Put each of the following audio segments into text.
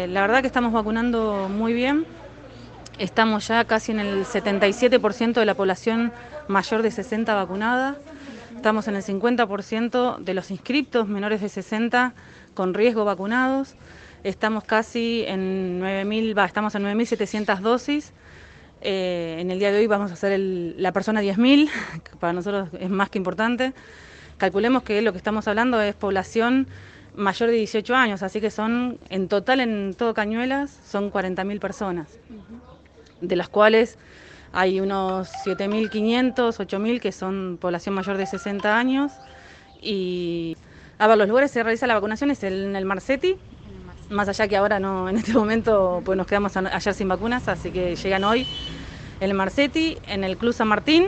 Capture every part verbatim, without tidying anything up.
Eh, la verdad que estamos vacunando muy bien. Estamos ya casi en el setenta y siete por ciento de la población mayor de sesenta vacunada. Estamos en el cincuenta por ciento de los inscriptos menores de sesenta con riesgo vacunados. Estamos casi en nueve mil, va, estamos en nueve mil setecientas dosis. Eh, en el día de hoy vamos a hacer el, la persona diez mil, que para nosotros es más que importante. Calculemos que lo que estamos hablando es población mayor de dieciocho años, así que son, en total, en todo Cañuelas, son cuarenta mil personas, uh-huh. de las cuales hay unos siete mil quinientos, ocho mil que son población mayor de sesenta años. Y, a ver, los lugares se realiza la vacunación es el, en el Marcetti, más allá que ahora no, en este momento pues nos quedamos ayer sin vacunas, así que llegan hoy en el Marcetti, en el Club San Martín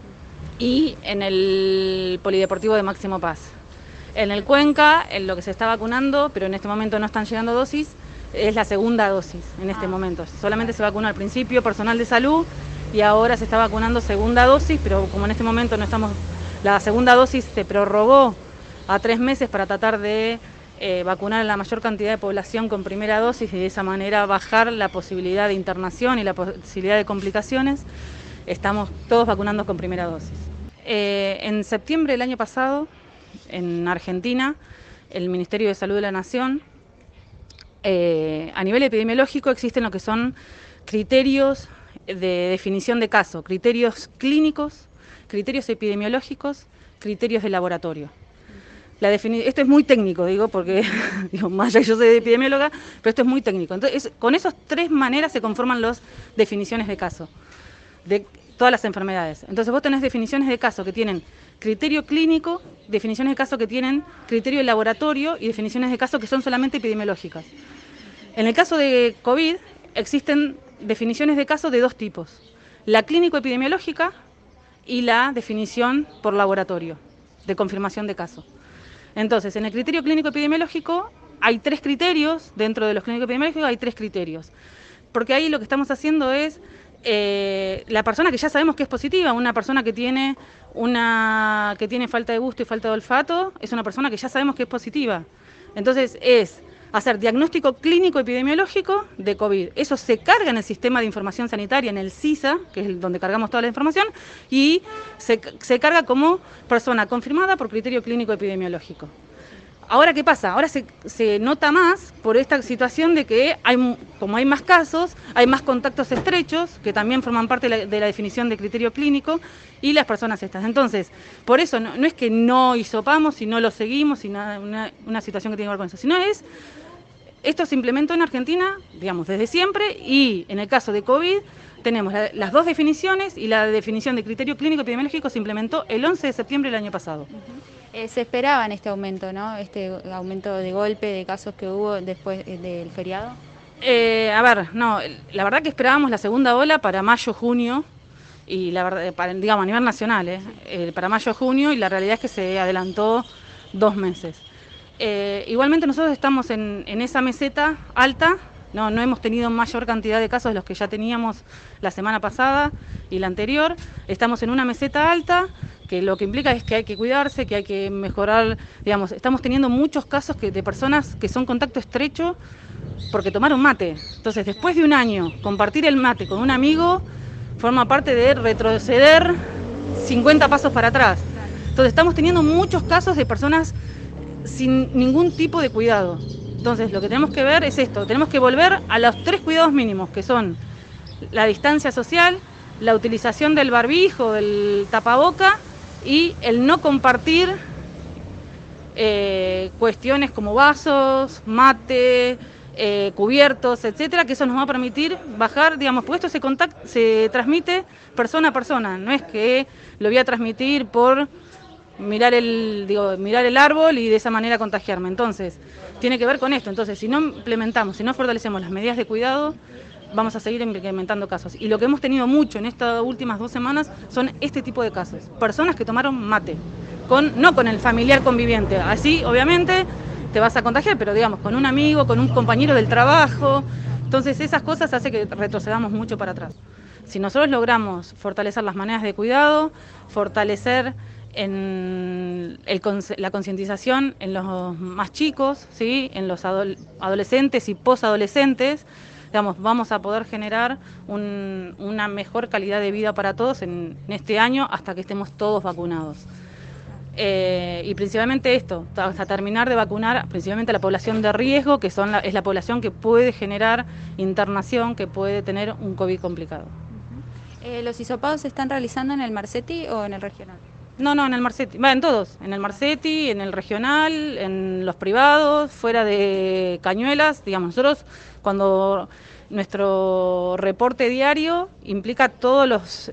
y en el Polideportivo de Máximo Paz. En el Cuenca, en lo que se está vacunando, pero en este momento no están llegando dosis, es la segunda dosis en este ah. momento. Solamente se vacunó al principio personal de salud y ahora se está vacunando segunda dosis, pero como en este momento no estamos, la segunda dosis se prorrogó a tres meses para tratar de eh, vacunar a la mayor cantidad de población con primera dosis y de esa manera bajar la posibilidad de internación y la posibilidad de complicaciones. Estamos todos vacunando con primera dosis. Eh, en septiembre del año pasado, en Argentina, el Ministerio de Salud de la Nación, eh, a nivel epidemiológico existen lo que son criterios de definición de caso, criterios clínicos, criterios epidemiológicos, criterios de laboratorio. La defini- esto es muy técnico, digo, porque digo, más allá que yo soy epidemióloga, pero esto es muy técnico. Entonces, es, con esas tres maneras se conforman las definiciones de caso de todas las enfermedades. Entonces vos tenés definiciones de caso que tienen criterio clínico, definiciones de caso que tienen criterio de laboratorio y definiciones de caso que son solamente epidemiológicas. En el caso de COVID existen definiciones de caso de dos tipos, la clínico-epidemiológica y la definición por laboratorio, de confirmación de caso. Entonces, en el criterio clínico-epidemiológico hay tres criterios, dentro de los clínico-epidemiológicos hay tres criterios, porque ahí lo que estamos haciendo es Eh, la persona que ya sabemos que es positiva, una persona que tiene, una, que tiene falta de gusto y falta de olfato, es una persona que ya sabemos que es positiva. Entonces es hacer diagnóstico clínico epidemiológico de COVID. Eso se carga en el sistema de información sanitaria, en el SISA, que es donde cargamos toda la información, y se, se carga como persona confirmada por criterio clínico epidemiológico. Ahora, ¿qué pasa? Ahora se, se nota más por esta situación de que hay, como hay más casos, hay más contactos estrechos, que también forman parte de la, de la definición de criterio clínico, y las personas estas. Entonces, por eso no, no es que no hisopamos y no lo seguimos, y nada, una, una situación que tiene que ver con eso, sino es, esto se implementó en Argentina, digamos, desde siempre, y en el caso de COVID tenemos la, las dos definiciones, y la definición de criterio clínico epidemiológico se implementó el once de septiembre del año pasado. Uh-huh. Eh, se esperaba en este aumento, ¿no? Este aumento de golpe de casos que hubo después del feriado. Eh, a ver, no, la verdad que esperábamos la segunda ola para mayo, junio, y la verdad, para, digamos, a nivel nacional, ¿eh? Eh, para mayo, junio, y la realidad es que se adelantó dos meses. Eh, igualmente nosotros estamos en, en esa meseta alta, no, no hemos tenido mayor cantidad de casos de los que ya teníamos la semana pasada y la anterior, estamos en una meseta alta, que lo que implica es que hay que cuidarse, que hay que mejorar, digamos, estamos teniendo muchos casos que, de personas que son contacto estrecho porque tomaron mate. Entonces, después de un año, compartir el mate con un amigo forma parte de retroceder cincuenta pasos para atrás. Entonces, estamos teniendo muchos casos de personas sin ningún tipo de cuidado. Entonces, lo que tenemos que ver es esto, tenemos que volver a los tres cuidados mínimos, que son la distancia social, la utilización del barbijo, del tapaboca, y el no compartir eh, cuestiones como vasos, mate, eh, cubiertos, etcétera, que eso nos va a permitir bajar, digamos, porque esto se, contact- se transmite persona a persona, no es que lo voy a transmitir por mirar el, digo, mirar el árbol y de esa manera contagiarme. Entonces, tiene que ver con esto. Entonces, si no implementamos, si no fortalecemos las medidas de cuidado, vamos a seguir incrementando casos. Y lo que hemos tenido mucho en estas últimas dos semanas son este tipo de casos. Personas que tomaron mate, con, no con el familiar conviviente. Así, obviamente, te vas a contagiar, pero digamos, con un amigo, con un compañero del trabajo. Entonces, esas cosas hacen que retrocedamos mucho para atrás. Si nosotros logramos fortalecer las maneras de cuidado, fortalecer en el, la concientización en los más chicos, ¿sí? En los adol adolescentes y posadolescentes, digamos, vamos a poder generar un, una mejor calidad de vida para todos en, en este año hasta que estemos todos vacunados. Eh, y principalmente esto, hasta terminar de vacunar principalmente a la población de riesgo, que son la, es la población que puede generar internación, que puede tener un COVID complicado. Uh-huh. eh, ¿Los hisopados se están realizando en el Marcetti o en el regional? No, no, en el Marcetti, va, en todos, en el Marcetti, en el regional, en los privados, fuera de Cañuelas, digamos, nosotros cuando nuestro reporte diario implica todos los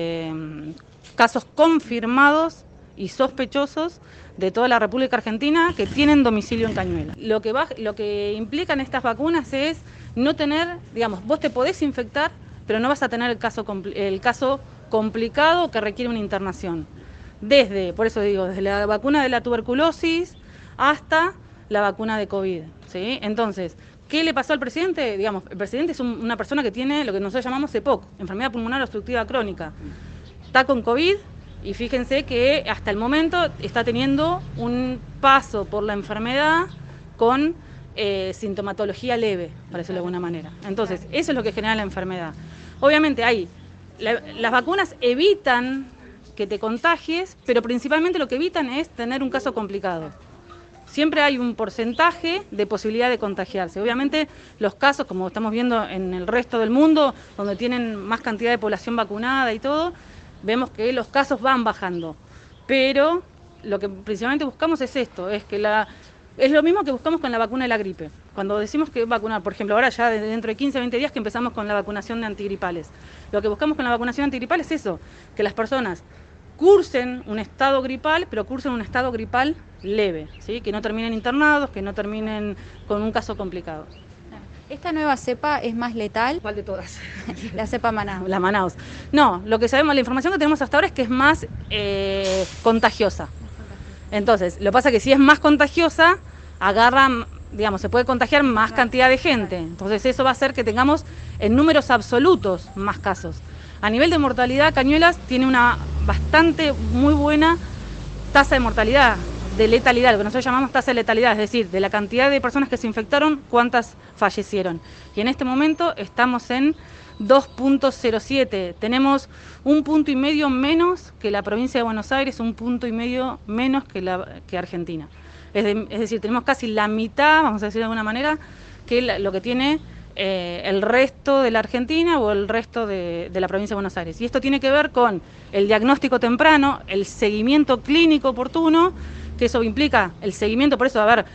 eh, casos confirmados y sospechosos de toda la República Argentina que tienen domicilio en Cañuelas. Lo que, va, lo que implican estas vacunas es no tener, digamos, vos te podés infectar, pero no vas a tener el caso, el caso complicado que requiere una internación. Desde, por eso digo, desde la vacuna de la tuberculosis hasta la vacuna de COVID, ¿sí? Entonces, ¿qué le pasó al presidente? Digamos, el presidente es un, una persona que tiene lo que nosotros llamamos E P O C, enfermedad pulmonar obstructiva crónica. Está con COVID y fíjense que hasta el momento está teniendo un paso por la enfermedad con eh, sintomatología leve, para decirlo de alguna manera. Entonces, eso es lo que genera la enfermedad. Obviamente, hay, la, las vacunas evitan que te contagies, pero principalmente lo que evitan es tener un caso complicado. Siempre hay un porcentaje de posibilidad de contagiarse. Obviamente los casos, como estamos viendo en el resto del mundo, donde tienen más cantidad de población vacunada y todo, vemos que los casos van bajando. Pero lo que principalmente buscamos es esto, es que la... Es lo mismo que buscamos con la vacuna de la gripe. Cuando decimos que vacunar, por ejemplo, ahora ya dentro de quince, veinte días que empezamos con la vacunación de antigripales. Lo que buscamos con la vacunación antigripal es eso, que las personas cursen un estado gripal, pero cursen un estado gripal leve, ¿sí? Que no terminen internados, que no terminen con un caso complicado. ¿Esta nueva cepa es más letal? ¿Cuál de todas? La cepa Manaus. La Manaus. No, lo que sabemos, la información que tenemos hasta ahora es que es más eh, contagiosa. Entonces, lo que pasa es que si es más contagiosa, agarra, digamos, se puede contagiar más cantidad de gente. Entonces eso va a hacer que tengamos en números absolutos más casos. A nivel de mortalidad, Cañuelas tiene una bastante muy buena tasa de mortalidad, de letalidad, lo que nosotros llamamos tasa de letalidad, es decir, de la cantidad de personas que se infectaron, cuántas fallecieron. Y en este momento estamos en dos punto cero siete, tenemos un punto y medio menos que la provincia de Buenos Aires, un punto y medio menos que, la, que Argentina. Es, de, es decir, tenemos casi la mitad, vamos a decir de alguna manera, que la, lo que tiene eh, el resto de la Argentina o el resto de, de la provincia de Buenos Aires. Y esto tiene que ver con el diagnóstico temprano, el seguimiento clínico oportuno, que eso implica el seguimiento, por eso, a ver,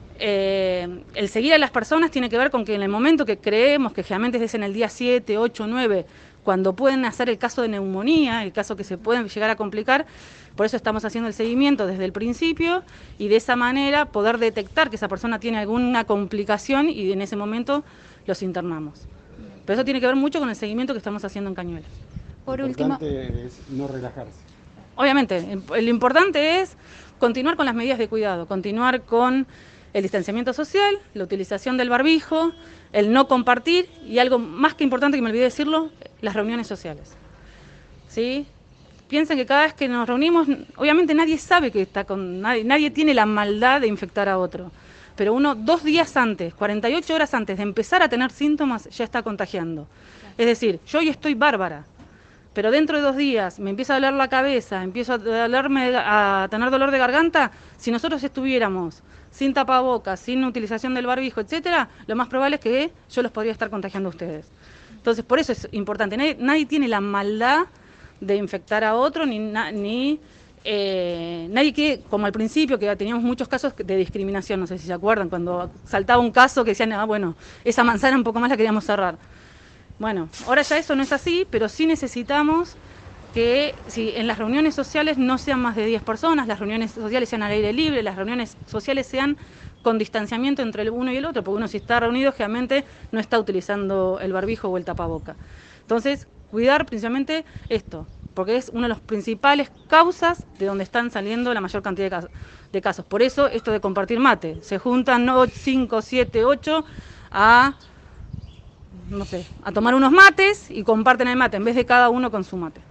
eh, el seguir a las personas tiene que ver con que en el momento que creemos que generalmente es en el día siete, ocho, nueve, cuando pueden hacer el caso de neumonía, el caso que se pueden llegar a complicar, por eso estamos haciendo el seguimiento desde el principio y de esa manera poder detectar que esa persona tiene alguna complicación y en ese momento los internamos. Pero eso tiene que ver mucho con el seguimiento que estamos haciendo en Cañuelas. Por último, lo importante es no relajarse. Obviamente, lo importante es continuar con las medidas de cuidado, continuar con el distanciamiento social, la utilización del barbijo, el no compartir y algo más que importante que me olvidé decirlo, las reuniones sociales. ¿Sí? Piensen que cada vez que nos reunimos, obviamente nadie sabe que está con nadie, nadie tiene la maldad de infectar a otro, pero uno dos días antes, cuarenta y ocho horas antes de empezar a tener síntomas, ya está contagiando. Es decir, yo hoy estoy bárbara, pero dentro de dos días me empieza a doler la cabeza, empiezo a, dolerme, a tener dolor de garganta, si nosotros estuviéramos sin tapabocas, sin utilización del barbijo, etcétera, lo más probable es que yo los podría estar contagiando a ustedes. Entonces, por eso es importante, nadie, nadie tiene la maldad de infectar a otro, ni, ni eh, nadie que, como al principio, que teníamos muchos casos de discriminación, no sé si se acuerdan, cuando saltaba un caso que decían, ah, bueno, esa manzana un poco más la queríamos cerrar. Bueno, ahora ya eso no es así, pero sí necesitamos que si en las reuniones sociales no sean más de diez personas, las reuniones sociales sean al aire libre, las reuniones sociales sean con distanciamiento entre el uno y el otro, porque uno si está reunido generalmente no está utilizando el barbijo o el tapaboca. Entonces, cuidar principalmente esto, porque es una de las principales causas de donde están saliendo la mayor cantidad de casos. De casos. Por eso esto de compartir mate, se juntan cinco, siete, ocho a... no sé, a tomar unos mates y comparten el mate, en vez de cada uno con su mate.